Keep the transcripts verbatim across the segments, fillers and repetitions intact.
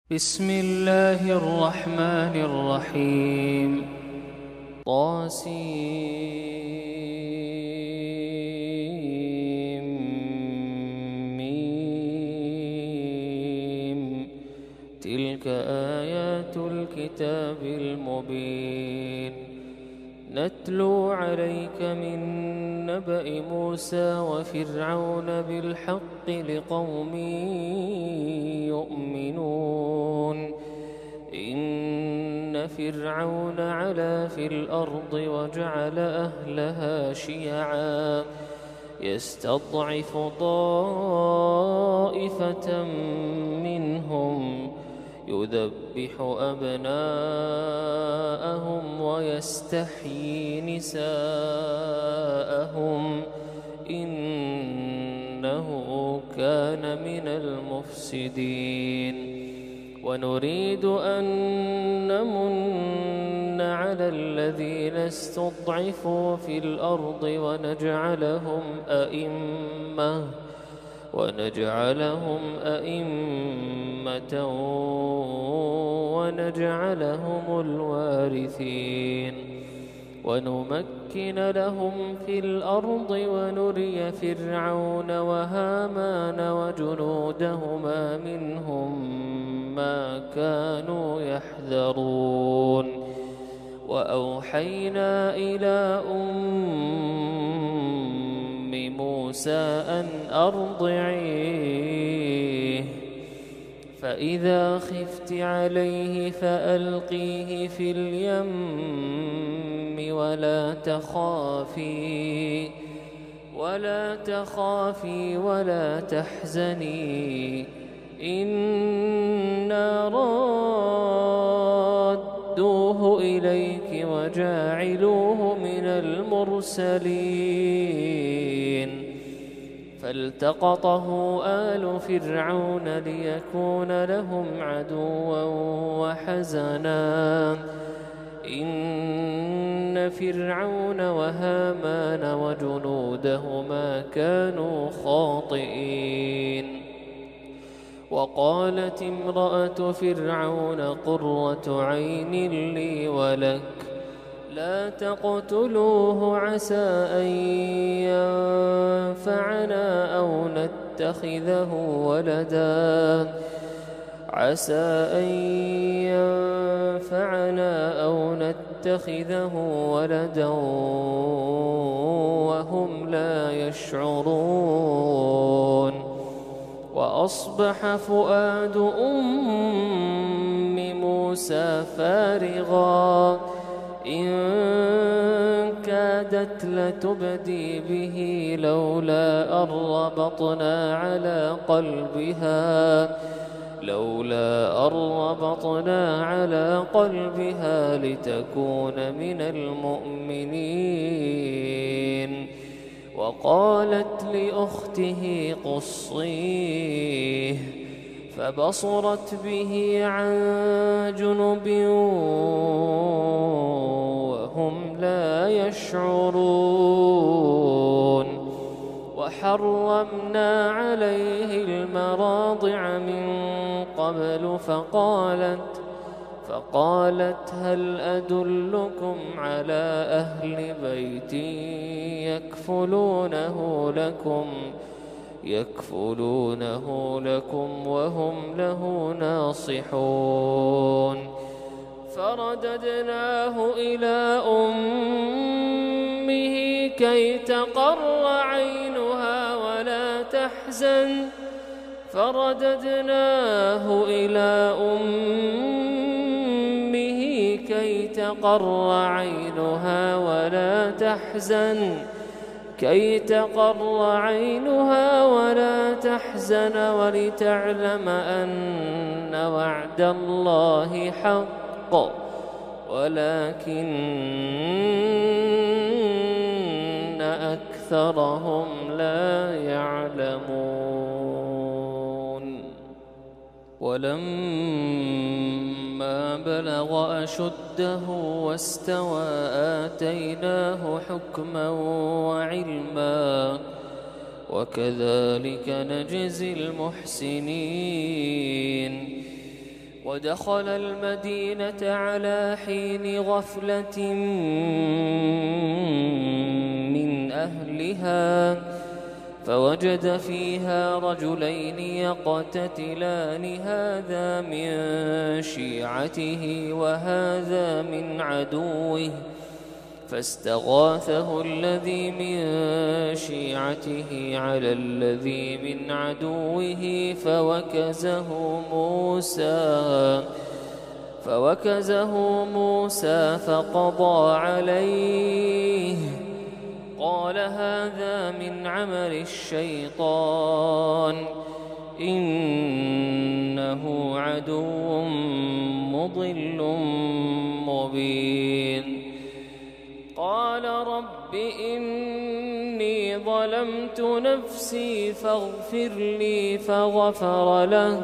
بسم الله الرحمن الرحيم طاسيم ميم تلك آيات الكتاب المبين نتلو عليك من نبأ موسى وفرعون بالحق لقوم يؤمنون إن فرعون علا في الأرض وجعل أهلها شيعا يستضعف طائفة منهم يذبح أبناءهم ويستحيي نساءهم إنه كان من المفسدين ونريد أن نمن على الذين استضعفوا في الأرض ونجعلهم أئمة ونجعلهم أئمة ونجعلهم الوارثين ونمكن لهم في الأرض ونري فرعون وهامان وجنودهما منهم ما كانوا يحذرون وأوحينا إلى أم موسى أن أرضعيه فإذا خفت عليه فألقيه في اليم ولا تخافي ولا تخافي ولا تحزني إنا رادوه إليك وجاعلوه من المرسلين فالتقطه آل فرعون ليكون لهم عدوا وحزنا إن فرعون وهامان وجنودهما كانوا خاطئين وقالت امرأة فرعون قرة عين لي ولك لا تقتلوه عسى أن ينفعنا أو نتخذه ولدا عسى أن ينفعنا أو نتخذه ولدا وهم لا يشعرون وأصبح فؤاد أم موسى فارغا إن كادت لتبدي به لولا أن ربطنا على قلبها لولا أن ربطنا على قلبها لتكون من المؤمنين وقالت لأخته قصيه فبصرت به عن جنب وهم لا يشعرون وحرمنا عليه المراضع من قبل فقالت فقالت هل أدلكم على أهل بيت يكفلونه لكم يكفلونه لكم وهم له ناصحون فرددناه إلى أمه كي تقر عينها ولا تحزن فرددناه إلى أمه كي تقر عينها ولا تحزن كي تقر عينها ولا تحزن ولتعلم أن وعد الله حق ولكن أكثرهم لا يعلمون ولما بلغ أشده واستوى آتيناه حكما وعلما وكذلك نجزي المحسنين ودخل المدينة على حين غفلة من أهلها فوجد فيها رجلين يقتتلان هذا من شيعته وهذا من عدوه فاستغاثه الذي من شيعته على الذي من عدوه فوكزه موسى فوكزه موسى فقضى عليه قال هذا من عمل الشيطان إنه عدو مضل مبين قال رب إني ظلمت نفسي فاغفر لي فغفر له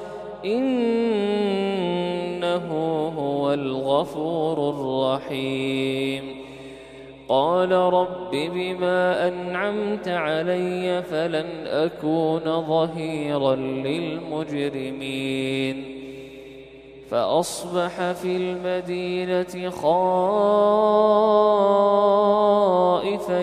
إنه هو الغفور الرحيم قال رب بما أنعمت علي فلن أكون ظهيرا للمجرمين فأصبح في المدينة خائفا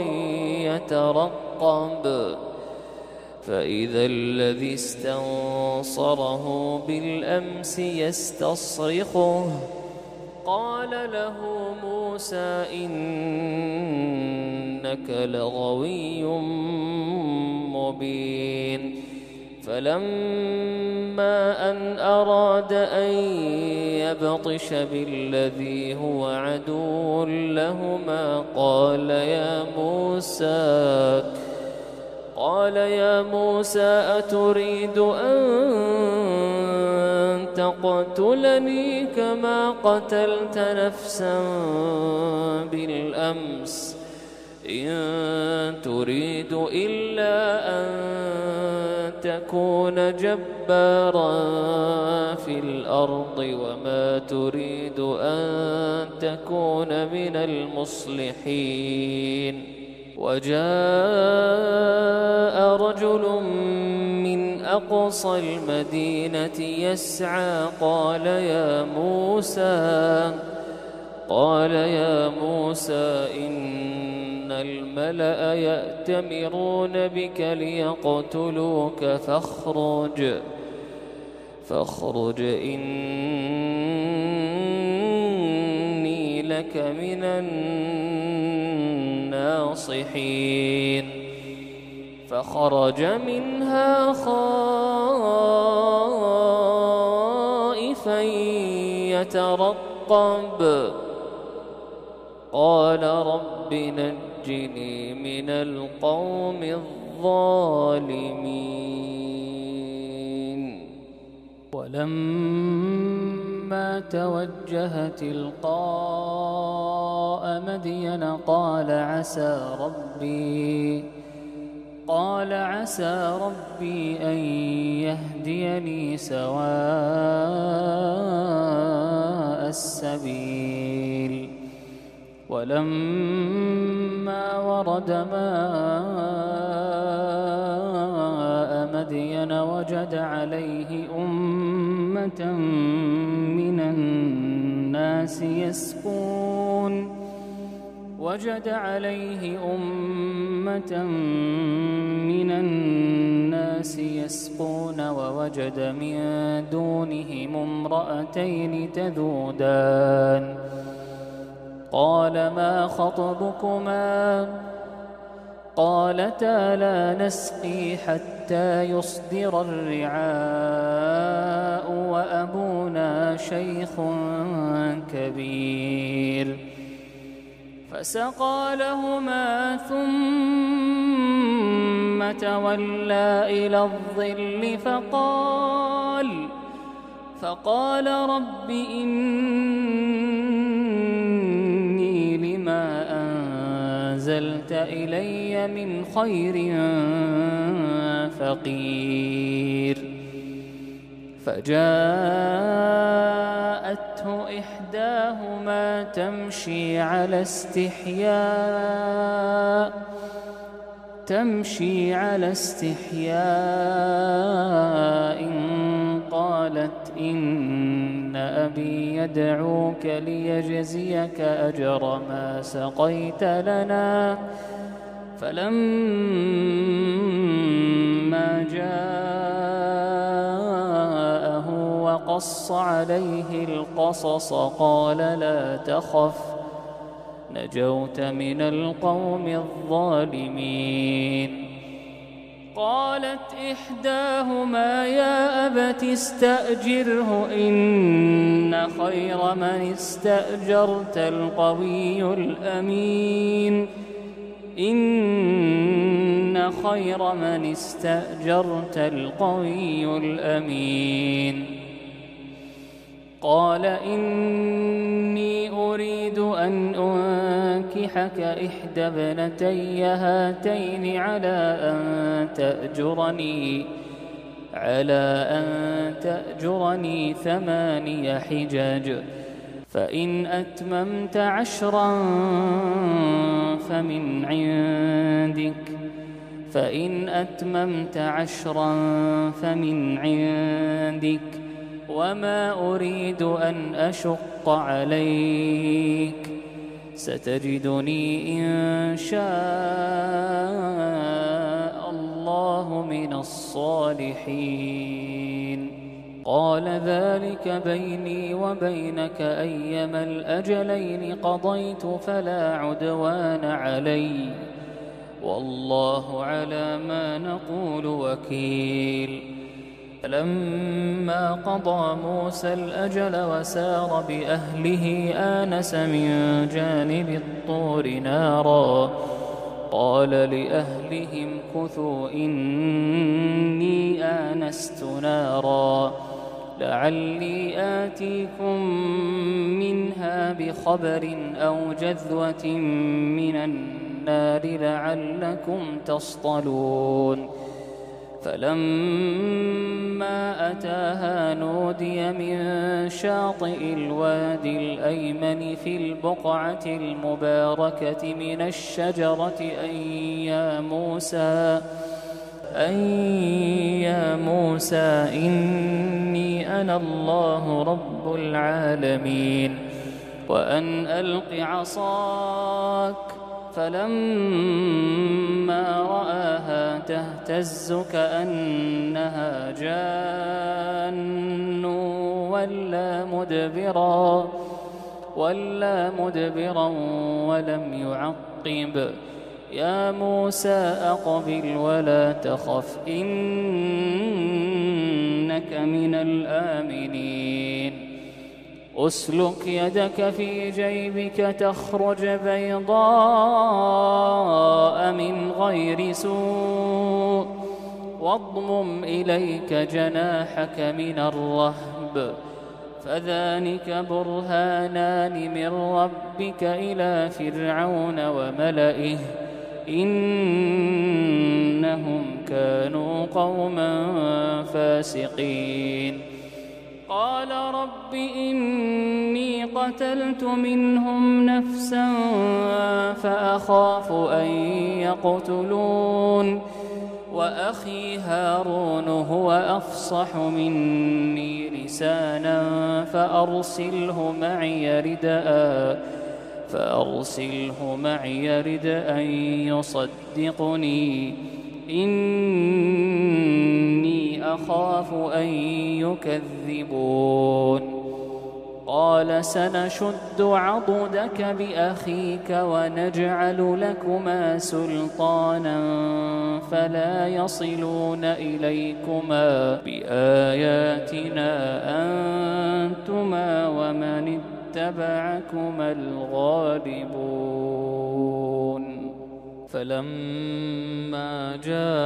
يترقب فإذا الذي استنصره بالأمس يستصرخه قال له موسى إنك لغوي مبين فلما أن أراد أن يبطش بالذي هو عدو لهما قال يا موسى قال يا موسى أتريد أن تقتلني كما قتلت نفسا بالأمس إن تريد إلا أن تكون جبارا في الأرض وما تريد أن تكون من المصلحين وجاء رجل من أقصى المدينة يسعى قال يا موسى قال يا موسى إن الملأ يأتمرون بك ليقتلوك فاخرج فاخرج إني لك من الناصحين فخرج منها خائفا يترقب قال رب نجني من القوم الظالمين ولما توجه تلقاء مدين قال عسى ربي قال عسى ربي أن يهديني سواء السبيل ولما ورد ماء مدين وجد عليه أمة من الناس يسقون وجد عليه أمة من الناس يسقون ووجد من دونهم امرأتين تذودان قال ما خطبكما قالتا لا نسقي حتى يصدر الرعاء وأبونا شيخ كبير فسقى لهما ثم تولى إلى الظل فقال فقال رب إني لما أنزلت إلي من خير فقير فجاءته إحداهما تمشي على استحياء تمشي على استحياء قالت إن إن أبي يدعوك ليجزيك أجر ما سقيت لنا. فلما جاءه وقص عليه القصص قال لا تخف نجوت من القوم الظالمين. قالت إحداهما يا أبت استأجره إن خير من استأجرت القوي الأمين إن خير من استأجرت القوي الأمين. قال إني أريد أن أنكحك إحدى ابنتي هاتين على أن تأجرني على أن تأجرني ثماني حجج فإن أتممت عشرا فمن عندك فإن أتممت عشرا فمن عندك وما أريد أن أشق عليك ستجدني إن شاء الله من الصالحين. قال ذلك بيني وبينك أيما الأجلين قضيت فلا عدوان علي والله على ما نقول وكيل. فلما قضى موسى الأجل وسار بأهله آنس من جانب الطور نارا قال لأهلهم كثوا إني آنست نارا لعلي آتيكم منها بخبر أو جذوة من النار لعلكم تصطلون. فلما أتاها نودي من شاطئ الوادي الأيمن في البقعة المباركة من الشجرة أن يا موسى أن يا موسى إني أنا الله رب العالمين وأن ألق عصاك. فلما رآها تهتز كأنها جان ولا مدبرا ولا مدبرا ولم يعقب يا موسى أقبل ولا تخف إنك من الآمنين. أسلك يدك في جيبك تخرج بيضاء من غير سوء واضمم إليك جناحك من الرهب فذلك برهانان من ربك إلى فرعون وملئه إنهم كانوا قوما فاسقين. قال رب إني قتلت منهم نفسا فأخاف أن يقتلون وأخي هارون هو أفصح مني لسانا فأرسله معي ردءا فأرسله معي ردءا يصدقني إني أخاف أن يكذبون. قال سنشد عضدك بأخيك ونجعل لكما سلطانا فلا يصلون إليكما بآياتنا أنتما ومن اتبعكما الغالبون. فلما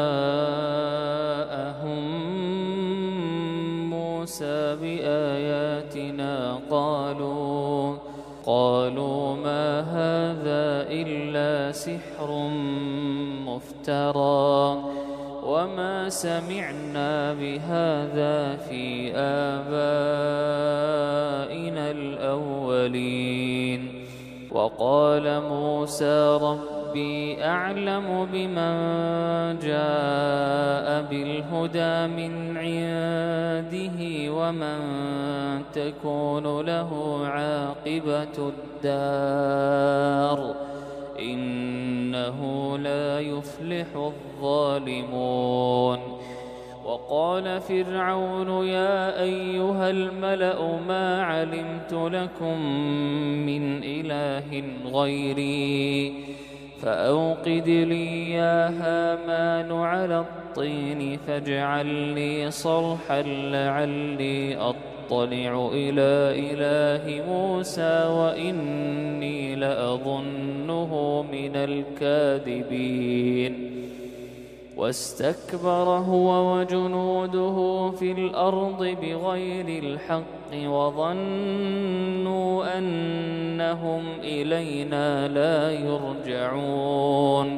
جاءهم موسى بآياتنا قالوا قالوا ما هذا إلا سحر مفترى وما سمعنا بهذا في آبائنا الأولين. وقال موسى ربي أعلم بمن جاء بالهدى من عنده ومن تكون له عاقبة الدار إنه لا يفلح الظالمون. وقال فرعون يا أيها الملأ ما علمت لكم من إله غيري فأوقد لي يا هامان على الطين فاجعل لي صرحا لعلي أطلع إلى إله موسى وإني لأظنه من الكاذبين. واستكبر هو وجنوده في الأرض بغير الحق وظنوا أنهم إلينا لا يرجعون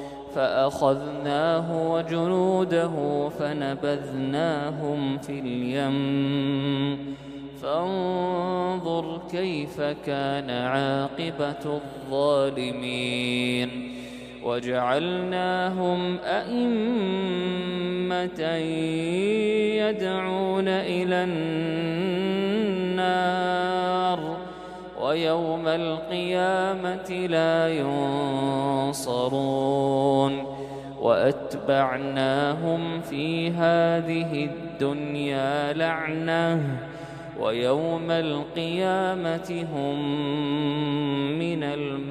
فأخذناه وجنوده فنبذناهم في اليم فانظر كيف كان عاقبة الظالمين. وجعلناهم أئمة يدعون إلى النار ويوم القيامة لا ينصرون. وأتبعناهم في هذه الدنيا لعنة ويوم القيامة هم من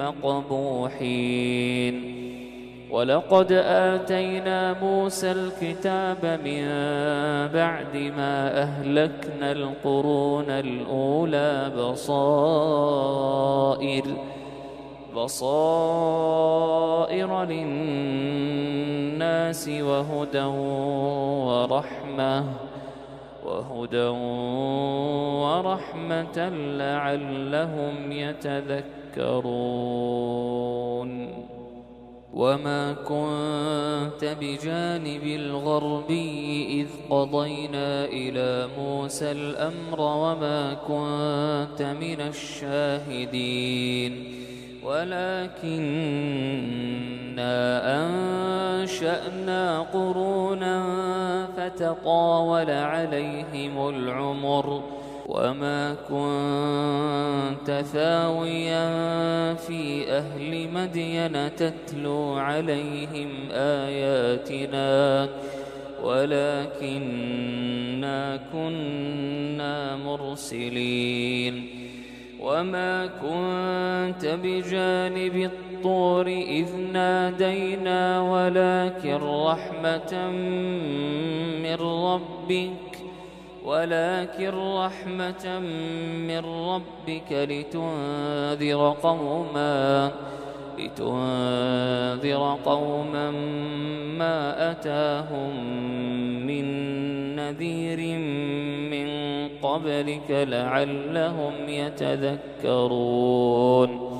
المقبوحين. ولقد آتينا موسى الكتاب من بعد ما أهلكنا القرون الأولى بصائر بصائر للناس وهدى ورحمة وهدى ورحمة لعلهم يتذكرون. وما كنت بجانب الغربي إذ قضينا إلى موسى الأمر وما كنت من الشاهدين ولكننا أنشأنا قرونا فتطاول عليهم العمر وما كنت ثاويا في أهل مدين تتلو عليهم آياتنا ولكننا كنا مرسلين. وما كنت بجانب الطور إذ نادينا ولكن رحمة من ربك ولكن رحمة من ربك لتنذر قوما لتنذر قوما ما أتاهم من نذير من قبلك لعلهم يتذكرون.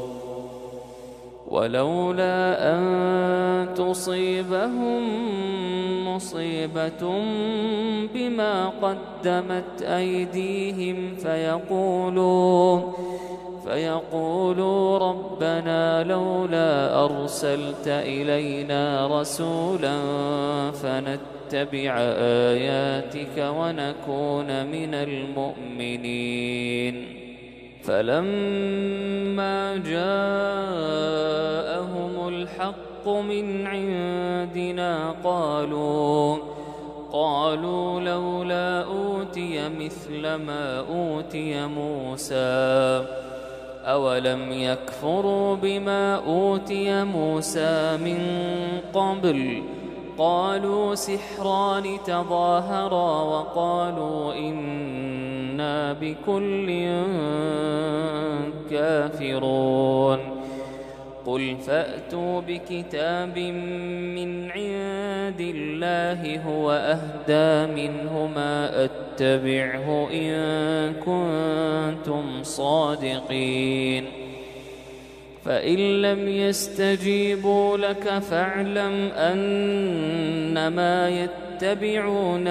ولولا أن تصيبهم مصيبة بما قدمت أيديهم فيقولوا فيقولوا ربنا لولا أرسلت إلينا رسولا فنتبع آياتك ونكون من المؤمنين. فلما جاءهم الحق من عندنا قالوا قالوا لولا أوتي مثل ما أوتي موسى أولم يكفروا بما أوتي موسى من قبل قالوا سحران تظاهرا وقالوا إنا بكل كافرون. قل فأتوا بكتاب من عند الله هو أهدى منهما أتبعه إن كنتم صادقين. فإن لم يستجيبوا لك فاعلم أنما يتبعون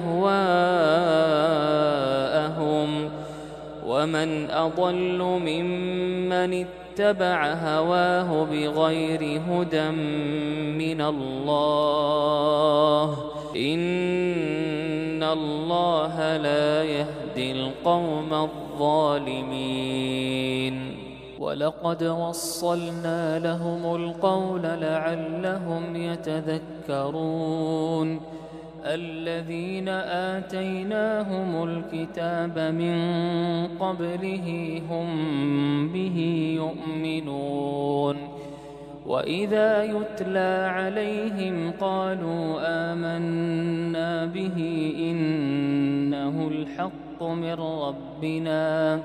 أهواءهم ومن أضل ممن اتبع هواه بغير هدى من الله إن إن الله لا يهدي القوم الظالمين ولقد وصلنا لهم القول لعلهم يتذكرون الذين آتيناهم الكتاب من قبله هم به يؤمنون وإذا يتلى عليهم قالوا آمنا به إنه الحق من ربنا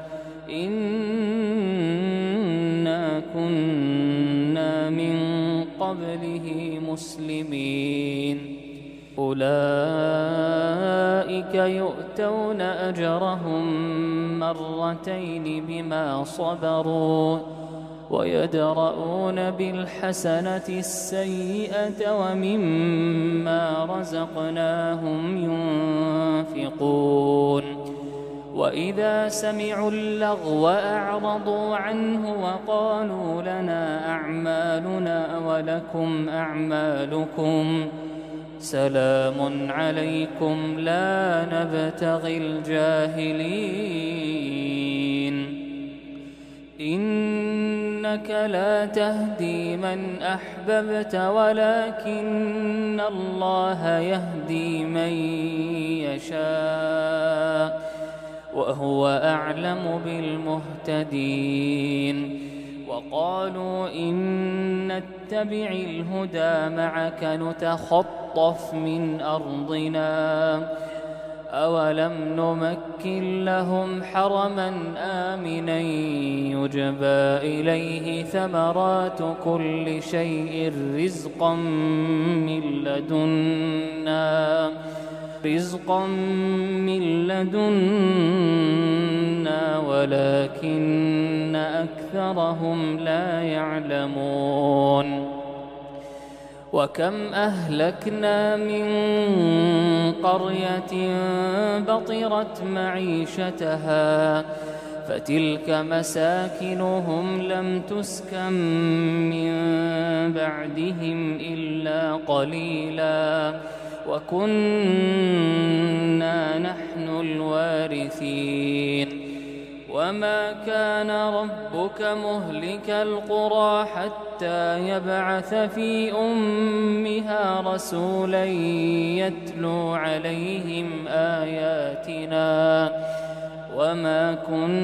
إنا كنا من قبله مسلمين أولئك يؤتون أجرهم مرتين بما صبروا ويدرؤون بالحسنة السيئة ومما رزقناهم ينفقون وإذا سمعوا اللغو أعرضوا عنه وقالوا لنا أعمالنا ولكم أعمالكم سلام عليكم لا نبتغي الجاهلين إنك لا تهدي من أحببت ولكن الله يهدي من يشاء وهو أعلم بالمهتدين وقالوا إن نتبع الهدى معك نتخطف من أرضنا أولم نمكن لهم حرما آمنا يجبى إليه ثمرات كل شيء رزقا من لدنا رزقا من لدنا ولكن أكثرهم لا يعلمون وكم أهلكنا من قرية بطرت معيشتها فتلك مساكنهم لم تسكن من بعدهم إلا قليلا وكنا نحن الوارثين وما كان ربك مهلك القرى حتى يبعث في أمها رسولا يتلو عليهم آياتنا وما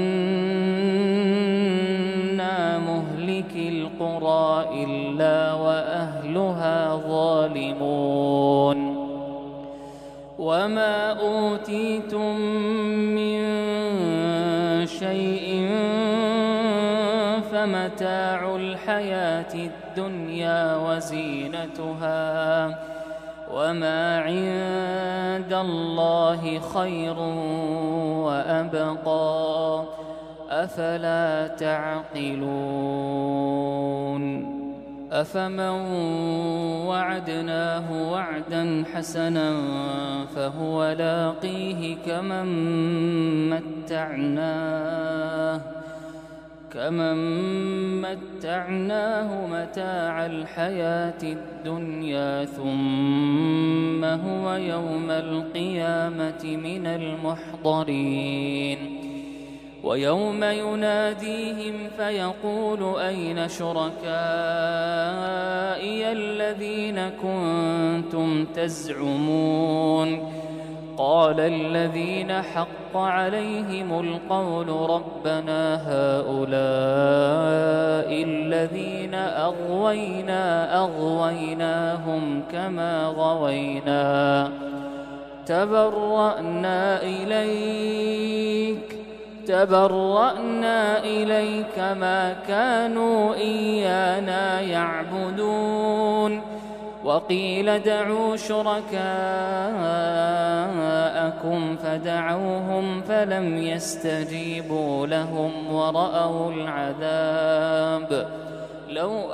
كنا مهلك القرى إلا وأهلها ظالمون وما أوتيتم من شيء فمتاع الحياة الدنيا وزينتها وما عند الله خير وأبقى أفلا تعقلون أفمن وعدناه وعدا حسنا فهو لاقيه كمن متعناه كمن متعناه متاع الحياة الدنيا ثم هو يوم القيامة من المحضرين ويوم يناديهم فيقول أين شركائي الذين كنتم تزعمون قال الذين حق عليهم القول ربنا هؤلاء الذين أغوينا أغويناهم كما غوينا تبرأنا إليك تبرأنا إليك ما كانوا إيانا يعبدون وقيل ادعوا شركاءكم فدعوهم فلم يستجيبوا لهم ورأوا العذاب لو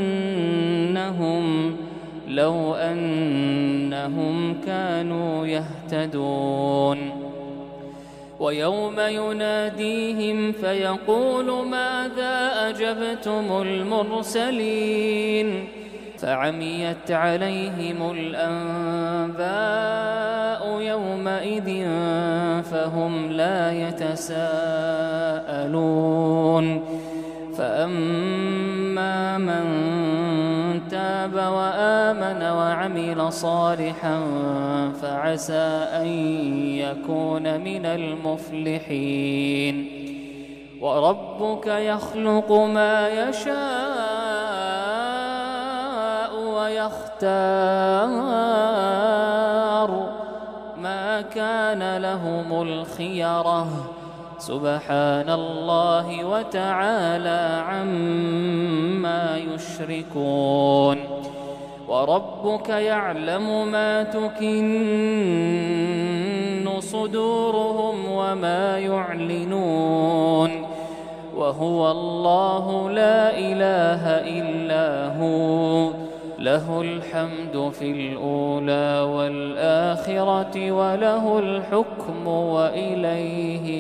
أنهم لو أنهم كانوا يهتدون ويوم يناديهم فيقول ماذا أجبتم المرسلين فعميت عليهم الأنباء يومئذ فهم لا يتساءلون فأما من تاب وآمن وعمل صالحا فعسى أن يكون من المفلحين وربك يخلق ما يشاء ويختار ما كان لهم الخيرة سبحان الله وتعالى عما يشركون وربك يعلم ما تكن صدورهم وما يعلنون وهو الله لا إله إلا هو له الحمد في الأولى والآخرة وله الحكم وإليه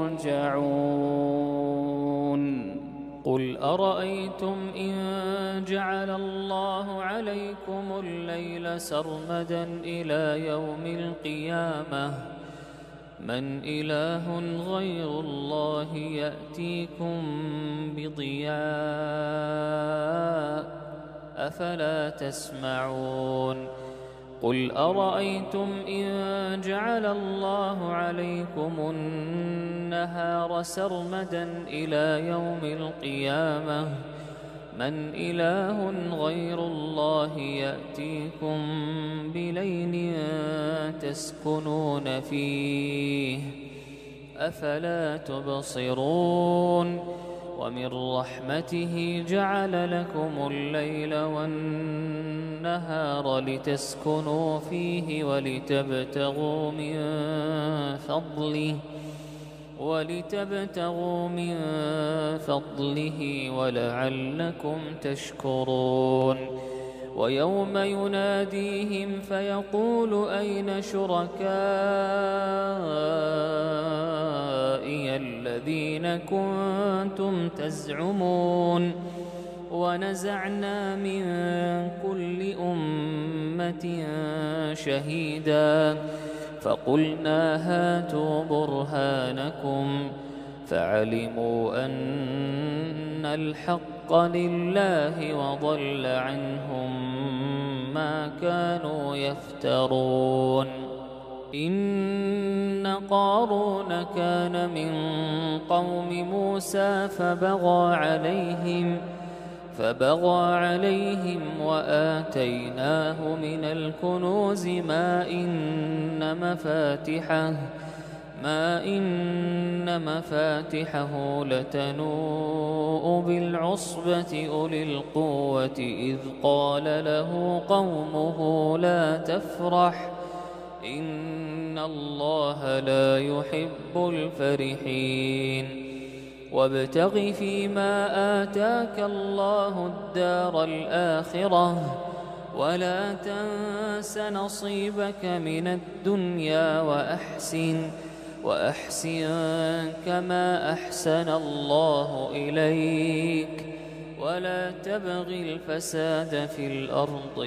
ترجعون قل أرأيتم إن جعل الله عليكم الليل سرمدا إلى يوم القيامة من إله غير الله يأتيكم بضياء أفلا تسمعون قل أرأيتم إن جعل الله عليكم النهار سرمدا إلى يوم القيامة من إله غير الله يأتيكم بليل تسكنون فيه أفلا تبصرون ومن رحمته جعل لكم الليل والنهار لتسكنوا فيه ولتبتغوا من فضله ولتبتغوا من فضله ولعلكم تشكرون ويوم يناديهم فيقول أين شركائي الذين كنتم تزعمون ونزعنا من كل أمة شهيدا فقلنا هاتوا برهانكم فعلموا أن الحق لله وضل عنهم ما كانوا يفترون إن قارون كان من قوم موسى فبغى عليهم فبغى عليهم وآتيناه من الكنوز ما إن مفاتحه ما إن مفاتحه لتنوء بالعصبة أولي القوة إذ قال له قومه لا تفرح إن الله لا يحب الفرحين وابتغ فيما آتاك الله الدار الآخرة ولا تنس نصيبك من الدنيا وأحسن وأحسن كما أحسن الله إليك ولا تبغ الفساد في الأرض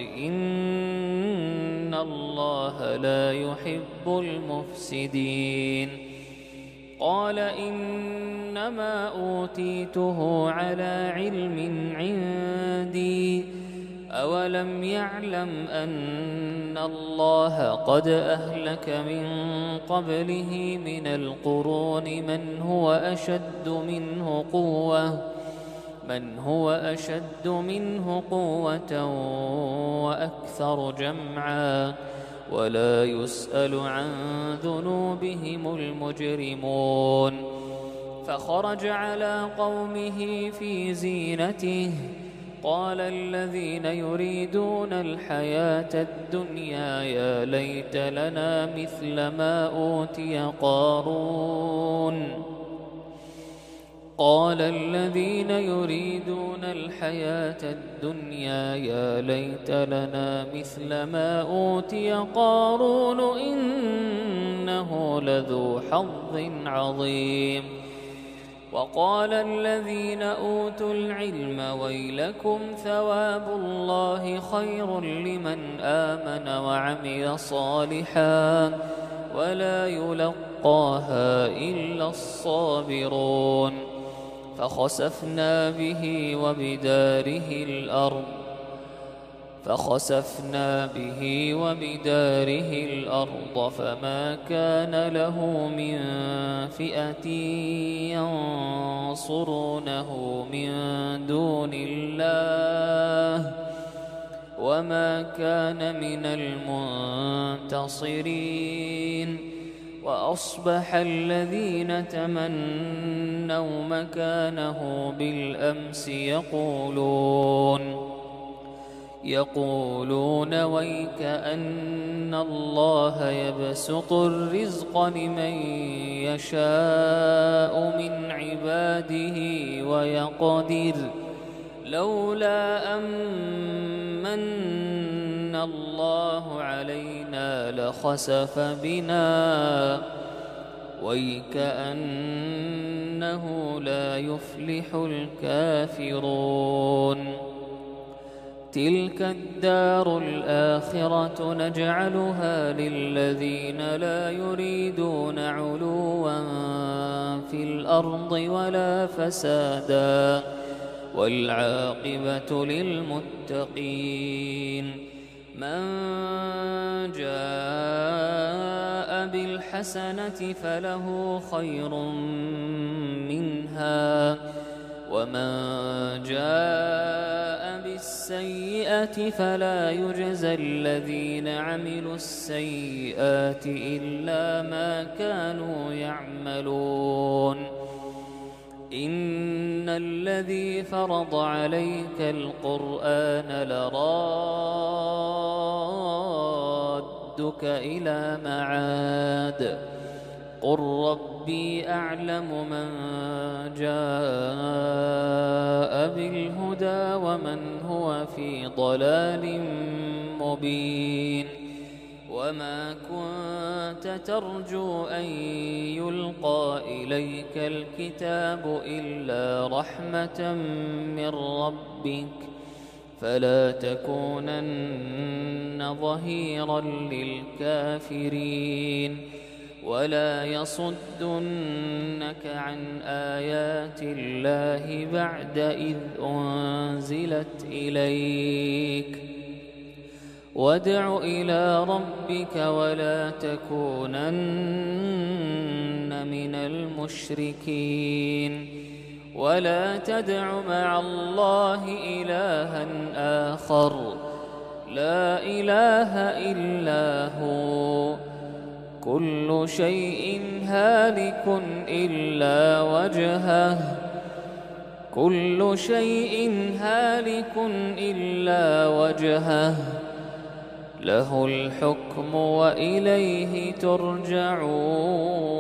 إن الله لا يحب المفسدين قال إنما أوتيته على علم عندي أولم يعلم أن الله قد أهلك من قبله من القرون من هو أشد منه قوة من هو أشد منه قوة وأكثر جمعا ولا يسأل عن ذنوبهم المجرمون فخرج على قومه في زينته قال الذين يريدون الحياة الدنيا يا ليت لنا مثل ما أوتي قارون قال الذين يريدون الحياة الدنيا يا ليت لنا مثل ما أوتي قارون إنه لذو حظ عظيم وقال الذين أوتوا العلم ويلكم ثواب الله خير لمن آمن وعمل صالحا ولا يلقاها إلا الصابرون فخسفنا به وبداره الأرض فخسفنا به وبداره الأرض فما كان له من فئة ينصرونه من دون الله وما كان من المنتصرين وأصبح الذين تمنوا مكانه بالأمس يقولون يقولون ويكأن الله يبسط الرزق لمن يشاء من عباده ويقدر لولا أمن الله علينا لخسف بنا ويكأنه لا يفلح الكافرون تلك الدار الآخرة نجعلها للذين لا يريدون علوا في الأرض ولا فسادا والعاقبة للمتقين من جاء بالحسنة فله خير منها ومن جاء بالسيئة فلا يجزى الذين عملوا السيئات إلا ما كانوا يعملون إن الذي فرض عليك القرآن لرادك إلى معاد قل ربي أعلم من جاء بالهدى ومن هو في ضلال مبين وما كنت ترجو أن يلقى إليك الكتاب إلا رحمة من ربك فلا تكونن ظهيرا للكافرين ولا يصدنك عن آيات الله بعد إذ أنزلت إليك وادع إلى ربك ولا تكونن من المشركين ولا تدع مع الله إلها آخر لا إله إلا هو كل شيء هالك إلا وجهه كل شيء هالك إلا وجهه له الحكم وإليه ترجعون.